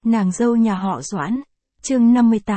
Nàng dâu nhà họ Doãn. Chương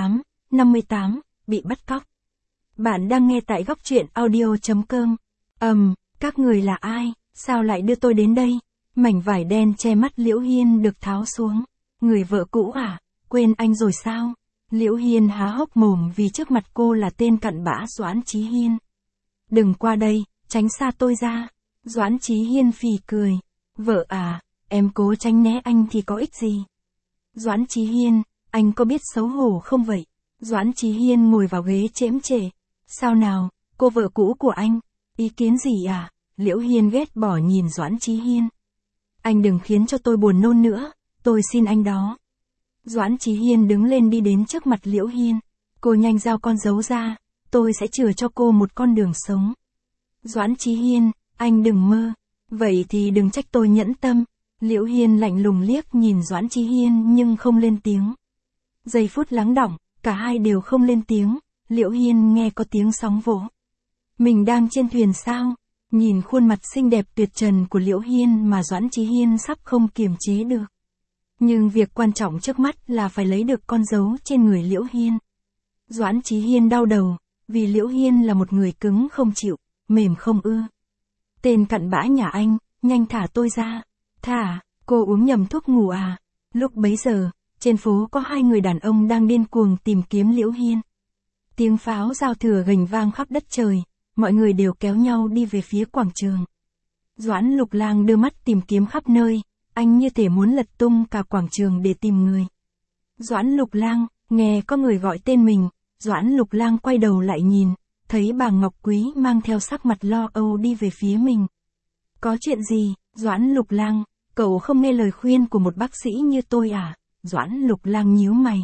58, bị bắt cóc. Bạn đang nghe tại góc truyện audio.com. Các người là ai, sao lại đưa tôi đến đây? Mảnh vải đen che mắt Liễu Hiên được tháo xuống. Người vợ cũ à, quên anh rồi sao? Liễu Hiên há hốc mồm vì trước mặt cô là tên cặn bã Doãn Chí Hiên. Đừng qua đây, tránh xa tôi ra. Doãn Chí Hiên phì cười. Vợ à, em cố tránh né anh thì có ích gì? Doãn Chí Hiên, anh có biết xấu hổ không vậy? Doãn Chí Hiên ngồi vào ghế chễm chệ. Sao nào, cô vợ cũ của anh, ý kiến gì à? Liễu Hiên ghét bỏ nhìn Doãn Chí Hiên. Anh đừng khiến cho tôi buồn nôn nữa, tôi xin anh đó. Doãn Chí Hiên đứng lên đi đến trước mặt Liễu Hiên. Cô nhanh giao con dấu ra, tôi sẽ chừa cho cô một con đường sống. Doãn Chí Hiên, anh đừng mơ. Vậy thì đừng trách tôi nhẫn tâm. Liễu Hiên lạnh lùng liếc nhìn Doãn Chí Hiên nhưng không lên tiếng. Giây phút lắng đọng, cả hai đều không lên tiếng. Liễu Hiên nghe có tiếng sóng vỗ. Mình đang trên thuyền sao? Nhìn khuôn mặt xinh đẹp tuyệt trần của Liễu Hiên mà Doãn Chí Hiên sắp không kiềm chế được. Nhưng việc quan trọng trước mắt là phải lấy được con dấu trên người Liễu Hiên. Doãn Chí Hiên đau đầu, vì Liễu Hiên là một người cứng không chịu, mềm không ưa. Tên cặn bã nhà anh, nhanh thả tôi ra. Thả, cô uống nhầm thuốc ngủ à? Lúc bấy giờ, trên phố có hai người đàn ông đang điên cuồng tìm kiếm Liễu Hiên. Tiếng pháo giao thừa gành vang khắp đất trời, mọi người đều kéo nhau đi về phía quảng trường. Doãn Lục Lang đưa mắt tìm kiếm khắp nơi, anh như thể muốn lật tung cả quảng trường để tìm người. Doãn Lục Lang, nghe có người gọi tên mình, Doãn Lục Lang quay đầu lại nhìn, thấy bà Ngọc Quý mang theo sắc mặt lo âu đi về phía mình. Có chuyện gì, Doãn Lục Lang, cậu không nghe lời khuyên của một bác sĩ như tôi à? Doãn Lục Lang nhíu mày.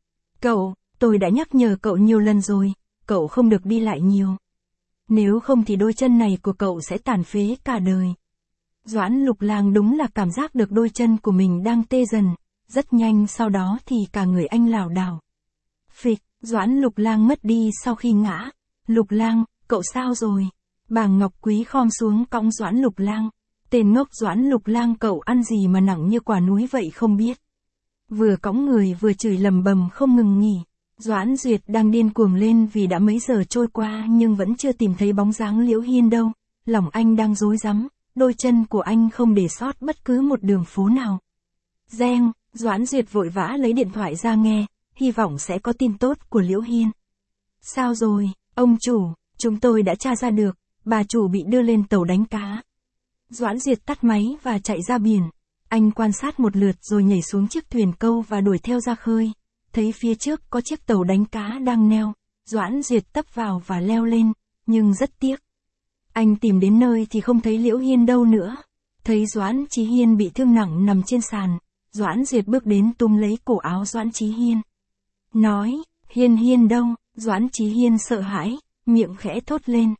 Tôi đã nhắc nhở cậu nhiều lần rồi, cậu không được đi lại nhiều. Nếu không thì đôi chân này của cậu sẽ tàn phế cả đời. Doãn Lục Lang đúng là cảm giác được đôi chân của mình đang tê dần, rất nhanh sau đó thì cả người anh lảo đảo. Phịch, Doãn Lục Lang mất đi sau khi ngã. Lục Lang, cậu sao rồi? Bà Ngọc Quý khom xuống cõng Doãn Lục Lang. Tên ngốc Doãn Lục Lang, cậu ăn gì mà nặng như quả núi vậy không biết. Vừa cõng người vừa chửi lầm bầm không ngừng nghỉ. Doãn Duyệt đang điên cuồng lên vì đã mấy giờ trôi qua nhưng vẫn chưa tìm thấy bóng dáng Liễu Hiên đâu. Lòng anh đang rối rắm, đôi chân của anh không để sót bất cứ một đường phố nào. Reng, Doãn Duyệt vội vã lấy điện thoại ra nghe, hy vọng sẽ có tin tốt của Liễu Hiên. Sao rồi, ông chủ, chúng tôi đã tra ra được, bà chủ bị đưa lên tàu đánh cá. Doãn Duyệt tắt máy và chạy ra biển. Anh quan sát một lượt rồi nhảy xuống chiếc thuyền câu và đuổi theo ra khơi. Thấy phía trước có chiếc tàu đánh cá đang neo, Doãn Duyệt tấp vào và leo lên, nhưng rất tiếc. Anh tìm đến nơi thì không thấy Liễu Hiên đâu nữa. Thấy Doãn Chí Hiên bị thương nặng nằm trên sàn, Doãn Duyệt bước đến túm lấy cổ áo Doãn Chí Hiên. Nói, Hiên đâu? Doãn Chí Hiên sợ hãi, miệng khẽ thốt lên.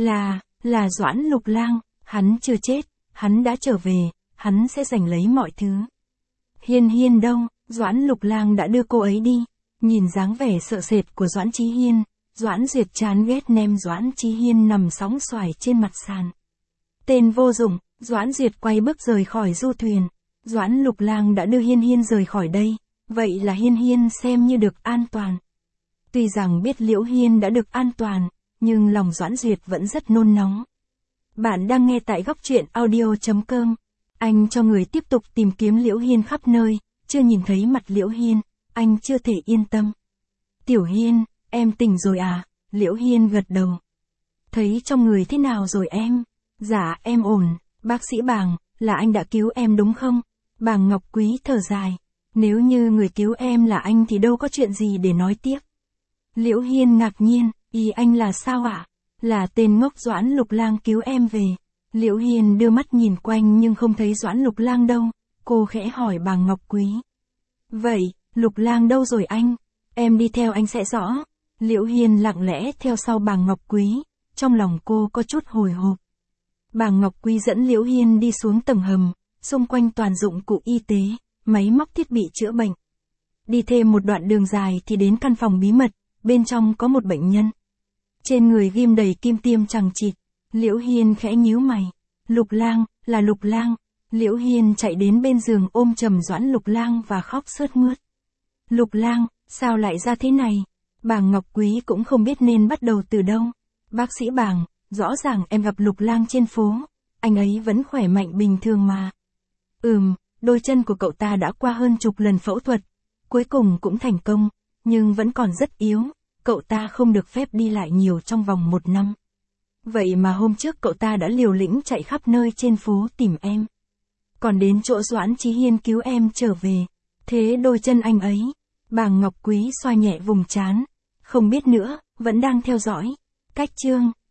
Là Doãn Lục Lang, hắn chưa chết, hắn đã trở về, hắn sẽ giành lấy mọi thứ. Hiên đâu? Doãn Lục Lang đã đưa cô ấy đi. Nhìn dáng vẻ sợ sệt của Doãn Chí Hiên, Doãn Duyệt chán ghét ném Doãn Chí Hiên nằm sóng xoài trên mặt sàn. Tên vô dụng, Doãn Duyệt quay bước rời khỏi du thuyền. Doãn Lục Lang đã đưa Hiên rời khỏi đây, vậy là Hiên xem như được an toàn. Tuy rằng biết Liễu Hiên đã được an toàn, nhưng lòng Doãn Duyệt vẫn rất nôn nóng. Bạn đang nghe tại góc truyện audio.com. Anh cho người tiếp tục tìm kiếm Liễu Hiên khắp nơi, chưa nhìn thấy mặt Liễu Hiên, anh chưa thể yên tâm. Tiểu Hiên, em tỉnh rồi à? Liễu Hiên gật đầu. Thấy trong người thế nào rồi em? Dạ em ổn, bác sĩ Bàng, là anh đã cứu em đúng không? Bàng Ngọc Quý thở dài. Nếu như người cứu em là anh thì đâu có chuyện gì để nói tiếp. Liễu Hiên ngạc nhiên, ý anh là sao ạ? Là tên ngốc Doãn Lục Lang cứu em về. Liễu Hiên đưa mắt nhìn quanh nhưng không thấy Doãn Lục Lang đâu. Cô khẽ hỏi bà Ngọc Quý. Vậy, Lục Lang đâu rồi anh? Em đi theo anh sẽ rõ. Liễu Hiên lặng lẽ theo sau bà Ngọc Quý, trong lòng cô có chút hồi hộp. Bà Ngọc Quý dẫn Liễu Hiên đi xuống tầng hầm, xung quanh toàn dụng cụ y tế, máy móc thiết bị chữa bệnh. Đi thêm một đoạn đường dài thì đến căn phòng bí mật, bên trong có một bệnh nhân. Trên người ghim đầy kim tiêm chằng chịt, Liễu Hiên khẽ nhíu mày. Lục Lang, là Lục Lang. Liễu Hiên chạy đến bên giường ôm chầm Doãn Lục Lang và khóc sướt mướt. Lục Lang, sao lại ra thế này? Bàng Ngọc Quý cũng không biết nên bắt đầu từ đâu. Bác sĩ Bàng, rõ ràng em gặp Lục Lang trên phố, anh ấy vẫn khỏe mạnh bình thường mà. Đôi chân của cậu ta đã qua hơn chục lần phẫu thuật, cuối cùng cũng thành công, nhưng vẫn còn rất yếu, cậu ta không được phép đi lại nhiều trong vòng 1 năm. Vậy mà hôm trước cậu ta đã liều lĩnh chạy khắp nơi trên phố tìm em. Còn đến chỗ Doãn Chí Hiên cứu em trở về. Thế đôi chân anh ấy, Bàng Ngọc Quý xoa nhẹ vùng trán. Không biết nữa, vẫn đang theo dõi. Cách chương